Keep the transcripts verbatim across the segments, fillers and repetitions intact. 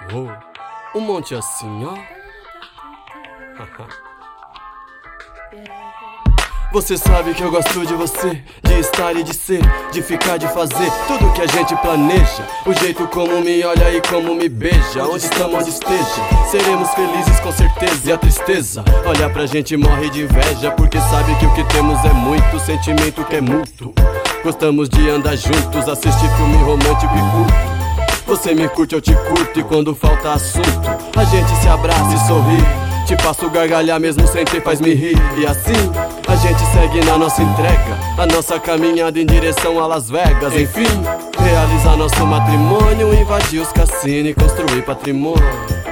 Oh, um monte assim, ó. Você sabe que eu gosto de você, de estar e de ser, de ficar, de fazer tudo que a gente planeja. O jeito como me olha e como me beija. Onde estamos, onde esteja, seremos felizes com certeza. E a tristeza olha pra gente e morre de inveja, porque sabe que o que temos é muito, sentimento que é mútuo. Gostamos de andar juntos, assistir filme romântico e culto. Você me curte, eu te curto, e quando falta assunto a gente se abraça e sorri. Te faço gargalhar mesmo sem ter, faz me rir. E assim a gente segue na nossa entrega, a nossa caminhada em direção a Las Vegas. Enfim, realizar nosso matrimônio, invadir os cassinos e construir patrimônio.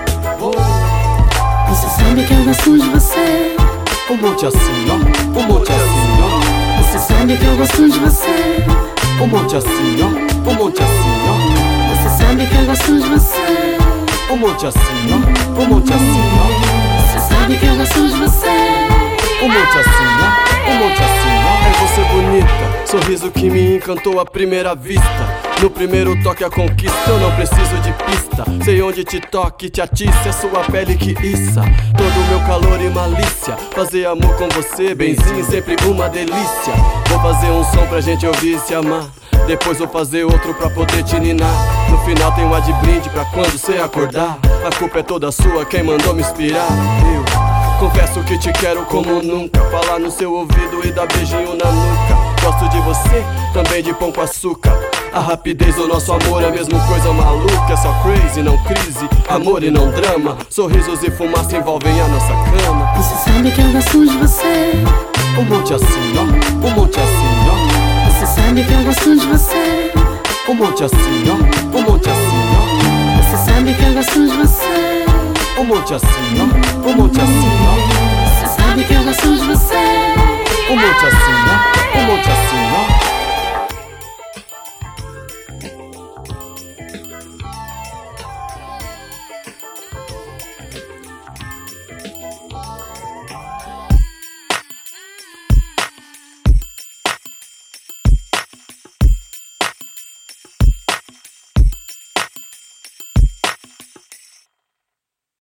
Oh. Você sabe que eu gosto de você. Um monte assim, ó. Um monte assim, ó. Você sabe que eu gosto de você. Um monte assim, ó. Um monte assim, ó. Você sabe que eu gosto de você. Um monte assim, ó. Um monte assim, ó. Você sabe que eu gosto de você. Um monte assim, ó. Um monte assim, ó. É você bonita, sorriso que me encantou à primeira vista. No primeiro toque a conquista, eu não preciso de pista. Sei onde te toque, te atiça, é sua pele que issa todo o meu calor e malícia. Fazer amor com você, benzinho, sempre uma delícia. Vou fazer um som pra gente ouvir e se amar. Depois vou fazer outro pra poder te ninar. No final tem um ad brinde pra quando cê acordar. A culpa é toda sua, quem mandou me inspirar? Eu confesso que te quero como nunca. Falar no seu ouvido e dar beijinho na nuca. Gosto de você, também de pão com açúcar. A rapidez do nosso amor é a mesma coisa maluca. É só crazy, não crise, amor e não drama. Sorrisos e fumaça envolvem a nossa cama. Você sabe que eu gosto de você. Um monte assim, ó. Um monte assim, ó. Você sabe que eu gosto de você. Um monte assim, ó. Um monte assim, ó. Você sabe que eu gosto de você. Um monte assim, ó. Um monte assim, ó.